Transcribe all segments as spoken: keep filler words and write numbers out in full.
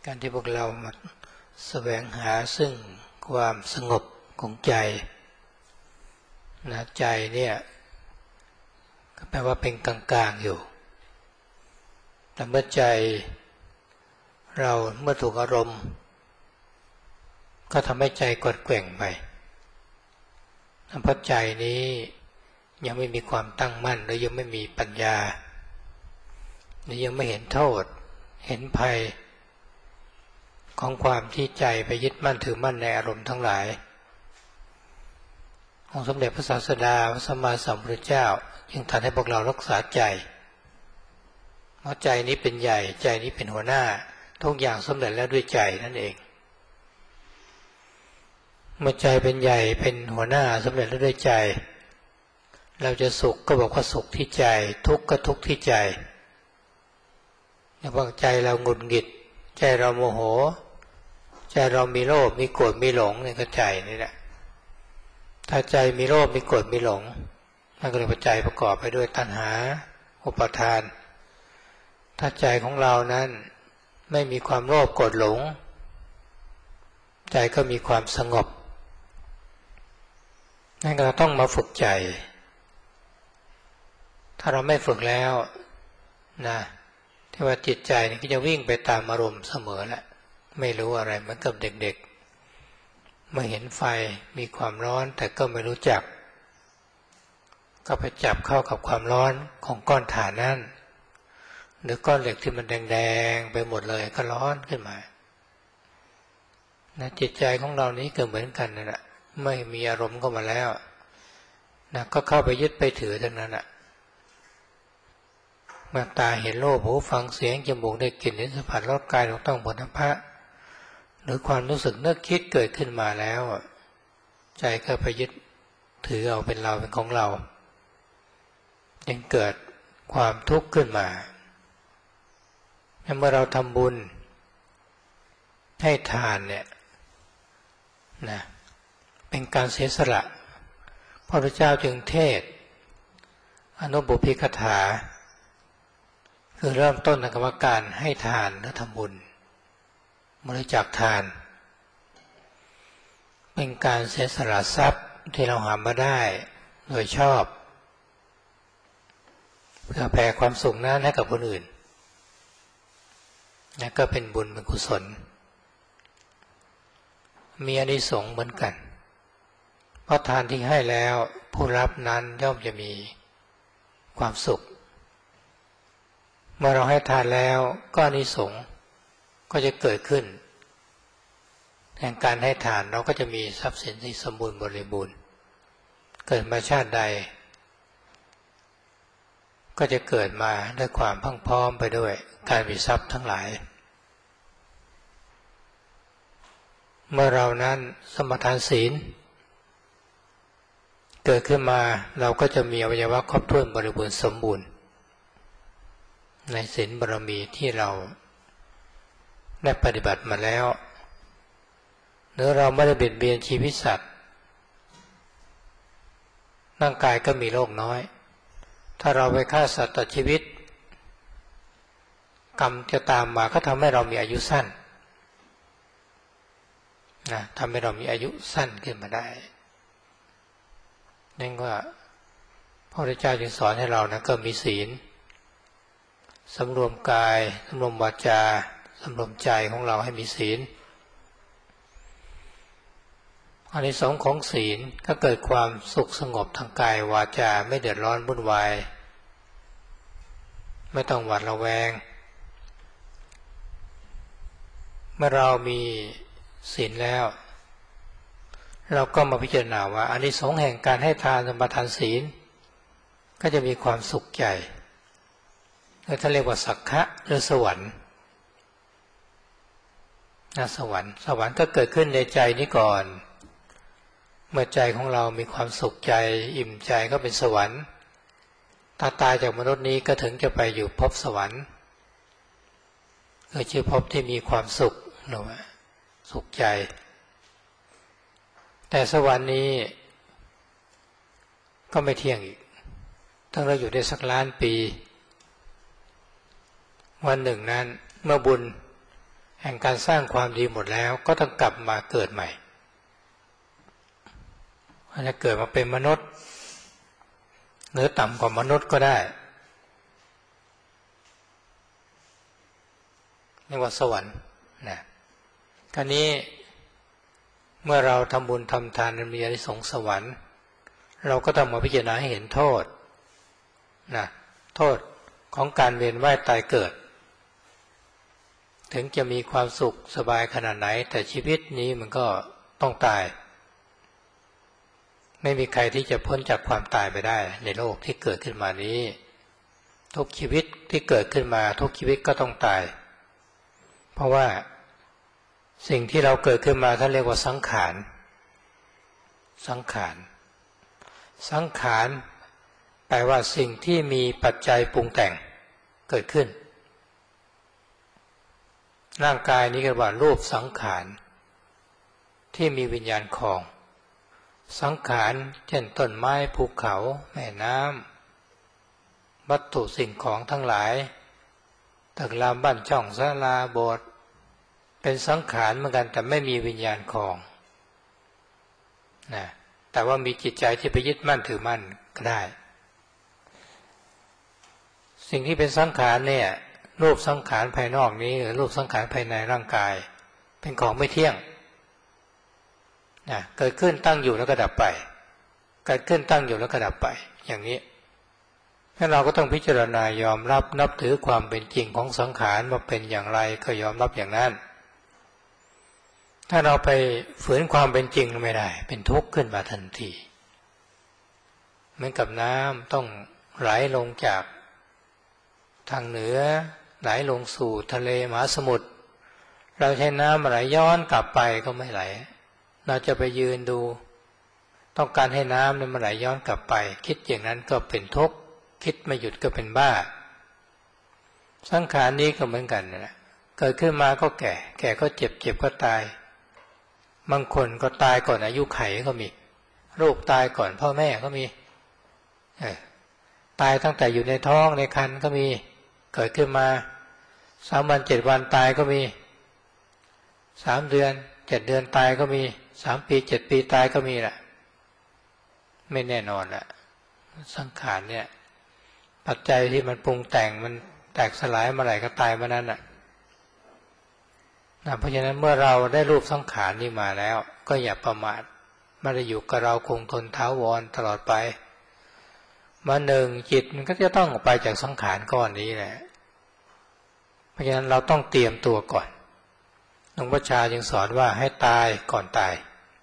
การที่พวกเรามาแสวงหาซึ่งความสงบของใจนะใจเนี่ยก็แปลว่าเป็นกลางๆอยู่แต่เมื่อใจเราเมื่อถูกอารมณ์ก็ทำให้ใจกดแกว่งไปเพราะใจนี้ยังไม่มีความตั้งมั่นหรือยังไม่มีปัญญาหรือยังไม่เห็นโทษเห็นภัยของความที่ใจไปยึดมั่นถือมั่นในอารมณ์ทั้งหลายองค์สมเด็จพระศาสดาพระสัมมาสัมพุทธเจ้าจึงตรัสให้พวกเรารักษาใจเพราะใจนี้เป็นใหญ่ใจนี้เป็นหัวหน้าทุกอย่างสำเร็จแล้วด้วยใจนั่นเองเมื่อใจเป็นใหญ่เป็นหัวหน้าสำเร็จแล้วด้วยใจเราจะสุขก็บอกว่าสุขที่ใจทุกข์ก็ทุกข์ที่ใจอย่างว่าใจเราหงุดหงิดใจเราโมโหใจเรามีโลภมีโกรธมีหลงนี่ก็ใจนี่แหละถ้าใจมีโลภมีโกรธมีหลงนั่นก็เลยเป็นใจประกอบไปด้วยตัณหาอุปาทานถ้าใจของเรานั้นไม่มีความโลภโกรธหลงใจก็มีความสงบนั่นก็ต้องมาฝึกใจถ้าเราไม่ฝึกแล้วนะที่ว่าจิตใจนี่ก็จะวิ่งไปตามอารมณ์เสมอแหละไม่รู้อะไรเหมือนกับเด็กๆเมื่อเห็นไฟมีความร้อนแต่ก็ไม่รู้จักก็ไปจับเข้ากับความร้อนของก้อนถ่านนั้นหรือก้อนเหล็กที่มันแดงๆไปหมดเลยก็ร้อนขึ้นมานะจิตใจของเรานี้ก็เหมือนกันนั่นแหละไม่มีอารมณ์เข้ามาแล้วนะก็เข้าไปยึดไปถือทั้งนั้นอ่ะเมื่อตาเห็นรูปหูฟังเสียงจมูกได้กลิ่นลิ้นสัมผัสรสกายถูกต้องผลทั้งพระหรือความรู้สึกนึกคิดเกิดขึ้นมาแล้วใจก็ไปยึดถือเอาเป็นเราเป็นของเรายังเกิดความทุกข์ขึ้นมาเมื่อเราทำบุญให้ทานเนี่ยนะเป็นการเสียสละพระพุทธเจ้าจึงเทศน์อนุบุพพิกถาคือเริ่มต้นในกรรมการให้ทานและทำบุญบริจาคทานเป็นการเสียสละทรัพย์ที่เราหามาได้โดยชอบเพื่อแผ่ความสุขนั้นให้กับคนอื่นนั่นก็เป็นบุญเป็นกุศลมีอานิสงส์เหมือนกันเพราะทานที่ให้แล้วผู้รับนั้นย่อมจะมีความสุขเมื่อเราให้ทานแล้วก็อานิสงส์ก็จะเกิดขึ้นแห่งการให้ทานเราก็จะมีทรัพย์สินที่สมบูรณ์บริบูรณ์เกิดมาชาติใดก็จะเกิดมาด้วยความพรั่งพร้อมไปด้วยการมีทรัพย์ทั้งหลายเมื่อเรานั้นสมทานศีลเกิดขึ้นมาเราก็จะมีอวัยวะครบถ้วนบริบูรณ์สมบูรณ์ในศีลบารมีที่เราได้ปฏิบัติมาแล้วหรือเราไม่ได้เบียดเบียนชีวิตสัตว์ร่างกายก็มีโรคน้อยถ้าเราไปฆ่าสัตว์ตัดชีวิตกรรมจะตามมาก็ทำให้เรามีอายุสั้นนะทำให้เรามีอายุสั้นขึ้นมาได้นั่นว่าพระพุทธเจ้าจึงสอนให้เรานะก็มีศีลสำรวมกายสำรวมวาจาสำรวมใจของเราให้มีศีลอานิสงส์ของศีลก็เกิดความสุขสงบทางกายวาจาไม่เดือดร้อนวุ่นวายไม่ต้องหวาดระแวงเมื่อเรามีศีลแล้วเราก็มาพิจารณาว่าอานิสงส์แห่งการให้ทานสมาทานศีลก็จะมีความสุขใจท่านเรียกว่าสักขะหรือสวรรค์นะสวรรค์สวรรค์ก็เกิดขึ้นในใจนี้ก่อนเมื่อใจของเรามีความสุขใจอิ่มใจก็เป็นสวรรค์ตาตายจากมนุษย์นี้ก็ถึงจะไปอยู่ภพสวรรค์คือชื่อภพที่มีความสุขหรือว่าสุขใจแต่สวรรค์นี้ก็ไม่เที่ยงอีกถ้าเราอยู่ได้สักล้านปีวันหนึ่งนั้นเมื่อบุญแห่งการสร้างความดีหมดแล้วก็ต้องกลับมาเกิดใหม่อาจจะเกิดมาเป็นมนุษย์หรือต่ำกว่ามนุษย์ก็ได้เรียกว่าสวรรค์นะคราวนี้เมื่อเราทำบุญทำทานมีอานิสงส์สวรรค์เราก็ต้องมาพิจารณาให้เห็นโทษนะโทษของการเวียนว่ายตายเกิดถึงจะมีความสุขสบายขนาดไหนแต่ชีวิตนี้มันก็ต้องตายไม่มีใครที่จะพ้นจากความตายไปได้ในโลกที่เกิดขึ้นมานี้ทุกชีวิตที่เกิดขึ้นมาทุกชีวิตก็ต้องตายเพราะว่าสิ่งที่เราเกิดขึ้นมาท่านเรียกว่าสังขารสังขารสังขารแปลว่าสิ่งที่มีปัจจัยปรุงแต่งเกิดขึ้นร่างกายนี้ก็ว่ารูปสังขารที่มีวิญญาณครองสังขารเช่นต้นไม้ภูเขาแม่น้ำวัตถุสิ่งของทั้งหลายตึกรามบ้านช่องศาลาโบสถ์เป็นสังขารเหมือนกันแต่ไม่มีวิญญาณครองนะแต่ว่ามีจิตใจที่ไปยึดมั่นถือมั่นก็ได้สิ่งที่เป็นสังขารเนี่ยรูปสังขารภายนอกนี้หรือรูปสังขารภายในร่างกายเป็นของไม่เที่ยงนะเกิดขึ้นตั้งอยู่แล้วก็ดับไปเกิดขึ้นตั้งอยู่แล้วก็ดับไปอย่างนี้ถ้าเราก็ต้องพิจารณายอมรับนับถือความเป็นจริงของสังขารว่าเป็นอย่างไรก็ยอมรับอย่างนั้นถ้าเราไปฝืนความเป็นจริงไม่ได้เป็นทุกข์ขึ้นมาทันทีเหมือนกับน้ำต้องไหลลงจากทางเหนือไหลลงสู่ทะเลมหาสมุทรเราใช้น้ำไหลย้อนกลับไปก็ไม่ไหลเราจะไปยืนดูต้องการให้น้ำมันไหลย้อนกลับไปคิดอย่างนั้นก็เป็นทุกข์คิดไม่หยุดก็เป็นบ้าสังขารนี้ก็เหมือนกันนะเกิดขึ้นมาก็แก่แก่ก็เจ็บเจ็บก็ตายบางคนก็ตายก่อนอายุไขก็มีลูกตายก่อนพ่อแม่ก็มีตายตั้งแต่อยู่ในท้องในครรภ์ก็มีเกิดขึ้นมาสามวันเจ็ดวันตายก็มีสามเดือนเจ็ดเดือนตายก็มีสามปีเจ็ดปีตายก็มีแหละไม่แน่นอนแหละสังขารเนี่ยปัจจัยที่มันปรุงแต่งมันแตกสลายเมื่อไหร่ก็ตายเมื่อนั้นน่ะนะเพราะฉะนั้นเมื่อเราได้รูปสังขารนี้มาแล้วก็อย่าประมาทไม่ได้อยู่กับเราคงทนถาวรตลอดไปมาหนึ่งจิตมันก็จะต้องออกไปจากสังขารก้อนนี้แหละเพราะฉะนั้นเราต้องเตรียมตัวก่อนหลวงพ่อชาจึงสอนว่าให้ตายก่อนตาย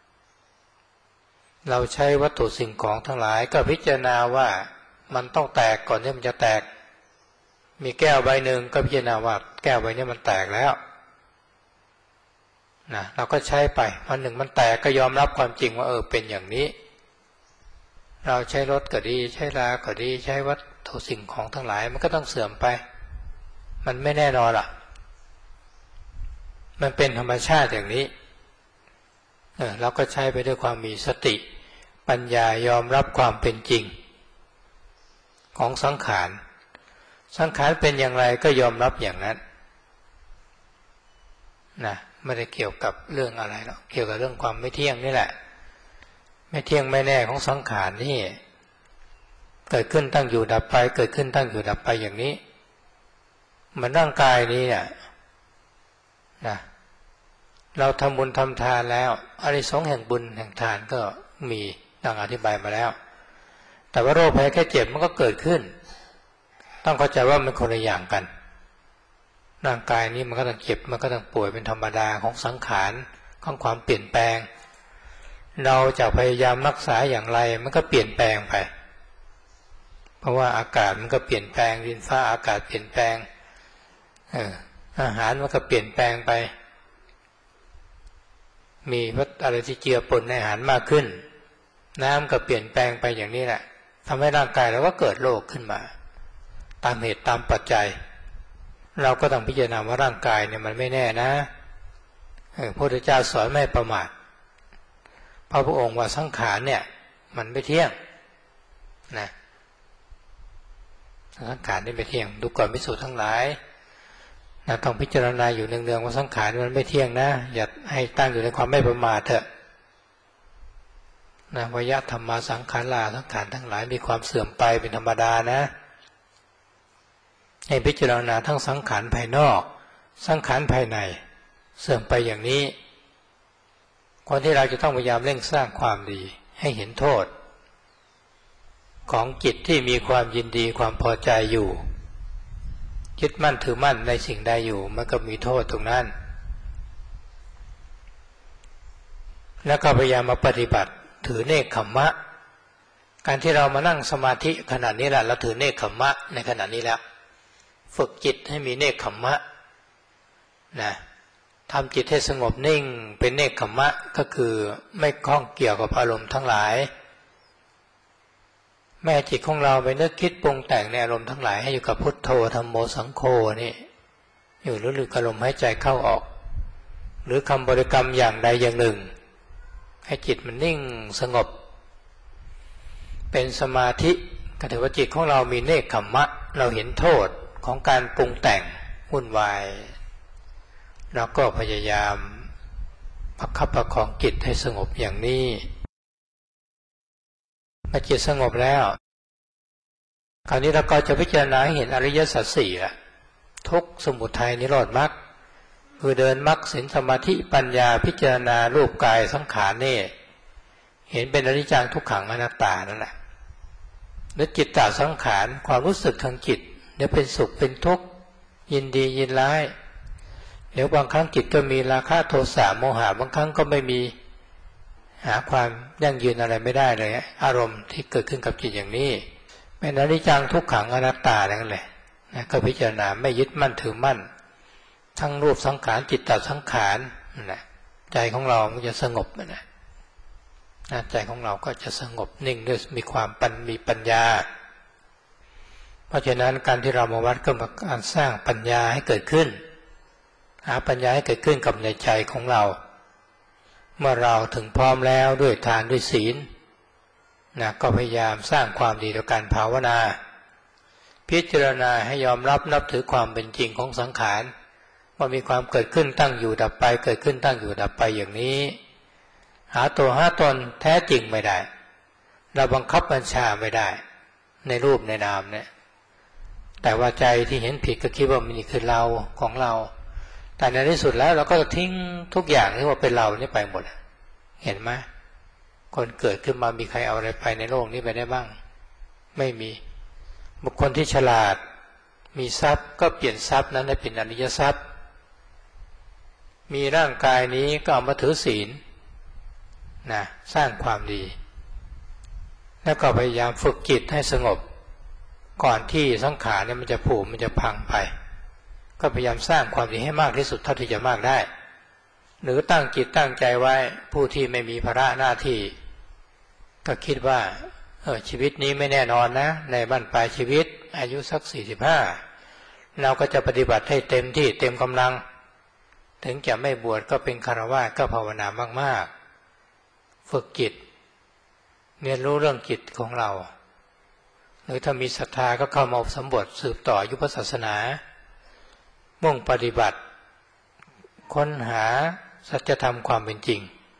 เราใช้วัตถุสิ่งของทั้งหลายก็พิจารณาว่ามันต้องแตกก่อนที่มันจะแตกมีแก้วใบหนึ่งก็พิจารณาว่าแก้วใบนี้มันแตกแล้วนะเราก็ใช้ไปวันหนึ่งมันแตกก็ยอมรับความจริงว่าเออเป็นอย่างนี้เราใช้รถก็ดีใช้ราก็ดีใช้วัตถุสิ่งของทั้งหลายมันก็ต้องเสื่อมไปมันไม่แน่นอนล่ะมันเป็นธรรมชาติอย่างนี้เออเราก็ใช้ไปด้วยความมีสติปัญญายอมรับความเป็นจริงของสังขารสังขารเป็นอย่างไรก็ยอมรับอย่างนั้นนะไม่ได้เกี่ยวกับเรื่องอะไรหรอกเกี่ยวกับเรื่องความไม่เที่ยงนี่แหละไม่เที่ยงไม่แน่ของสังขารนี่เกิดขึ้นตั้งอยู่ดับไปเกิดขึ้นตั้งอยู่ดับไปอย่างนี้เหมือนร่างกายนี้เนี่ยนะเราทำบุญทำทานแล้วอานิสงส์แห่งบุญแห่งทานก็มีดังอธิบายมาแล้วแต่ว่าโรคภัยแค่เจ็บมันก็เกิดขึ้นต้องเข้าใจว่ามันคนละอย่างกันร่างกายนี้มันก็ต้องเจ็บมันก็ต้องป่วยเป็นธรรมดาของสังขารของความเปลี่ยนแปลงเราจะพยายามรักษาอย่างไรมันก็เปลี่ยนแปลงไปเพราะว่าอากาศมันก็เปลี่ยนแปลงดินฟ้าอากาศเปลี่ยนแปลงเอออาหารมันก็เปลี่ยนแปลงไปมีวัตถุอะไรที่เจือปนในอาหารมากขึ้นน้ำก็เปลี่ยนแปลงไปอย่างนี้แหละทำให้ร่างกายเราก็เกิดโรคขึ้นมาตามเหตุตามปัจจัยเราก็ต้องพิจารณาว่าร่างกายเนี่ยมันไม่แน่นะพระพุทธเจ้าสอนไม่ประมาทพระพุทธองค์ว่าสังขารเนี่ยมันไม่เที่ยงนะสังขารนี่ไม่เที่ยงดูก่อนภิกษุทั้งหลายนะต้องพิจารณาอยู่เนืองๆว่าสังขารมันไม่เที่ยงนะอย่าให้ตั้งอยู่ในความไม่ประมาทเถอะนะวยะธรรมาสังขาราสังขารทั้งหลายมีความเสื่อมไปเป็นธรรมดานะให้พิจารณาทั้งสังขารภายนอกสังขารภายในเสื่อมไปอย่างนี้คนที่เราจะต้องพยายามเร่งสร้างความดีให้เห็นโทษของจิตที่มีความยินดีความพอใจอยู่ยึดมั่นถือมั่นในสิ่งใดอยู่มันก็มีโทษตรงนั้นแล้วก็พยายามมาปฏิบัติถือเนกขัมมะการที่เรามานั่งสมาธิขณะนี้แหละเราถือเนกขัมมะในขณะนี้แล้วฝึกจิตให้มีเนกขัมมะนะทำจิตให้สงบนิ่งเป็นเนกขัมมะก็คือไม่ข้องเกี่ยวกับอารมณ์ทั้งหลายแม่จิตของเราไปนึกคิดปรุงแต่งในอารมณ์ทั้งหลายให้อยู่กับพุทโธธัมโมสังโฆนี่อยู่หรือกับลมหายใจเข้าออกหรือคำบริกรรมอย่างใดอย่างหนึ่งให้จิตมันนิ่งสงบเป็นสมาธิก็ถือว่าจิตของเรามีเนกขัมมะเราเห็นโทษของการปรุงแต่งวุ่นวายเราก็พยายามประคับประคองจิตให้สงบอย่างนี้เมื่อจิตสงบแล้วคราวนี้เราก็จะพิจารณาให้เห็นอริยสัจสี่ละทุกข์สมุทัยนิโรธมรรคคือเดินมรรคศีลสมาธิปัญญาพิจารณารูปกายสังขารนี่เห็นเป็นอนิจจังทุกขังอนัตตานั่นแหละแล้วจิตตสังขารความรู้สึกทางจิตเดี๋ยวเป็นสุขเป็นทุกข์ยินดียินร้ายเดี๋ยวบางครั้งจิตก็มีราคะโทสะโมหะบางครั้งก็ไม่มีหาความยั่งยืนอะไรไม่ได้เลยอารมณ์ที่เกิดขึ้นกับจิตอย่างนี้เป็นอนิจจังทุกขังอนัตตานั่นแหละนะก็พิจารณาไม่ยึดมั่นถือมั่นทั้งรูปสังขารจิตตสังขารนะใจของเรามันจะสงบนะใจของเราก็จะสงบนิ่งด้วยมีความปัญมีปัญญาเพราะฉะนั้นการที่เรามาวัดก็มาการสร้างปัญญาให้เกิดขึ้นหาปัญญาให้เกิดขึ้นกับในใจของเราเมื่อเราถึงพร้อมแล้วด้วยทานด้วยศีลนะก็พยายามสร้างความดีโดยการภาวนาพิจารณาให้ยอมรับนับถือความเป็นจริงของสังขารว่ามีความเกิดขึ้นตั้งอยู่ดับไปเกิดขึ้นตั้งอยู่ดับไปอย่างนี้หาตัวหาตนแท้จริงไม่ได้เราบังคับบัญชาไม่ได้ในรูปในนามเนี่ยแต่ว่าใจที่เห็นผิดก็คิดว่ามันนี่คือเราของเราแต่ในที่สุดแล้วเราก็ทิ้งทุกอย่างที่ว่าเป็นเรานี่ไปหมดเห็นไหมคนเกิดขึ้นมามีใครเอาอะไรไปในโลกนี้ไปได้บ้างไม่มีบุคคลที่ฉลาดมีทรัพย์ก็เปลี่ยนทรัพย์นั้นให้เป็นอริยทรัพย์มีร่างกายนี้ก็เอามาถือศีลนะสร้างความดีแล้วก็พยายามฝึกจิตให้สงบก่อนที่สังขารเนี่ยมันจะผุมันจะพังไปก็พยายามสร้างความดีให้มากที่สุดเท่าที่จะมากได้หรือตั้งจิตตั้งใจไว้ผู้ที่ไม่มีภาระหน้าที่ก็คิดว่าเออชีวิตนี้ไม่แน่นอนนะในบั้นปลายชีวิตอายุสักสี่สิบห้าเราก็จะปฏิบัติให้เต็มที่เต็มกำลังถึงจะไม่บวชก็เป็นฆราวาสก็ภาวนามากๆฝึกจิตเรียนรู้เรื่องจิตของเราหรือถ้ามีศรัทธาก็เข้ามาสำรวจสืบต่อยุพศาสนามุ่งปฏิบัติค้นหาสัจธรรมความเป็นจริง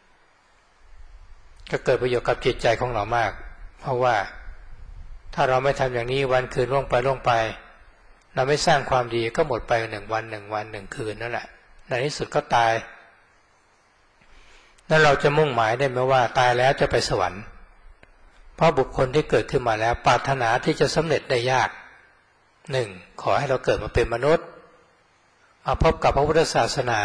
ก็เกิดประโยชน์กับจิตใจของเรามากเพราะว่าถ้าเราไม่ทำอย่างนี้วันคืนล่วงไปล่วงไปเราไม่สร้างความดีก็หมดไปหนึ่งวันหนึ่งวันหนึ่งคืนนั่นแหละในที่สุดก็ตายแล้วเราจะมุ่งหมายได้ไหมว่าตายแล้วจะไปสวรรค์เพราะบุคคลที่เกิดขึ้นมาแล้วปรารถนาที่จะสำเร็จได้ยากหนึ่งขอให้เราเกิดมาเป็นมนุษย์มาพบกับพระพุทธศาสนา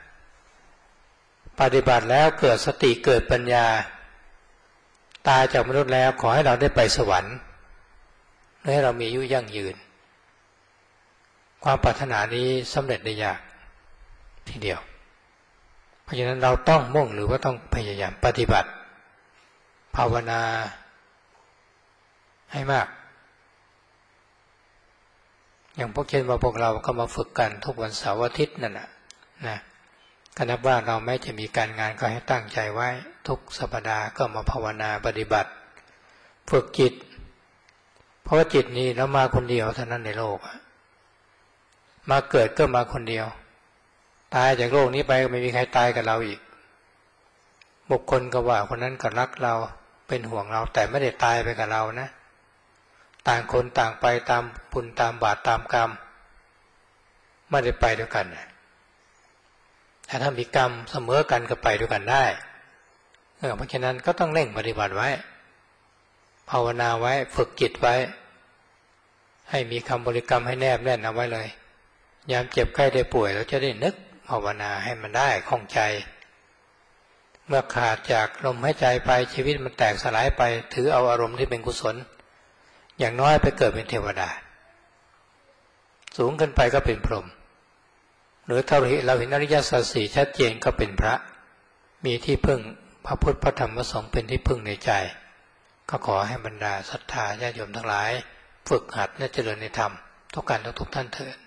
ปฏิบัติแล้วเกิดสติเกิดปัญญาตายจากมนุษย์แล้วขอให้เราได้ไปสวรรค์ให้เรามีอายุยั่งยืนความปรารถนานี้สำเร็จได้ยากทีเดียวเพราะฉะนั้นเราต้องมุ่งหรือว่าต้องพยายามปฏิบัติภาวนาให้มากอย่างพวกเช่นว่าพวกเราก็มาฝึกกันทุกวันเสาร์อาทิตย์นั่นแหละนะก็นับว่าเราไม่จะมีการงานก็ให้ตั้งใจไว้ทุกสัปดาห์ก็มาภาวนาปฏิบัติฝึกจิตเพราะว่าจิตนี้เรามาคนเดียวเท่านั้นในโลกมาเกิดก็มาคนเดียวตายจากโลกนี้ไปไม่มีใครตายกับเราอีกบุคคลก็ว่าคนนั้นก็รักเราเป็นห่วงเราแต่ไม่ได้ตายไปกับเรานะต่างคนต่างไปตามบุญตามบาปตามกรรมไม่ได้ไปด้วยกันแต่ถ้ามีกรรมเสมอกันก็ไปด้วยกันได้เพราะฉะนั้นก็ต้องเร่งปฏิบัติไว้ภาวนาไว้ฝึกจิตไว้ให้มีคำบริกรรมให้แนบแน่นเอาไว้เลยยามเจ็บไข้ได้ป่วยเราจะได้นึกภาวนาให้มันได้คล่องใจเมื่อขาดจากลมหายใจไปชีวิตมันแตกสลายไปถือเอาอารมณ์ที่เป็นกุศลอย่างน้อยไปเกิดเป็นเทวดาสูงขึ้นไปก็เป็นพรหมหรือถ้าเราเห็นอริยสัจสี่ชัดเจนก็เป็นพระมีที่พึ่งพระพุทธพระธรรมพระสงฆ์เป็นที่พึ่งในใจก็ขอให้บรรดาศรัทธาญาติโยมทั้งหลายฝึกหัดและเจริญในธรรมทุกการทุกท่านเถิด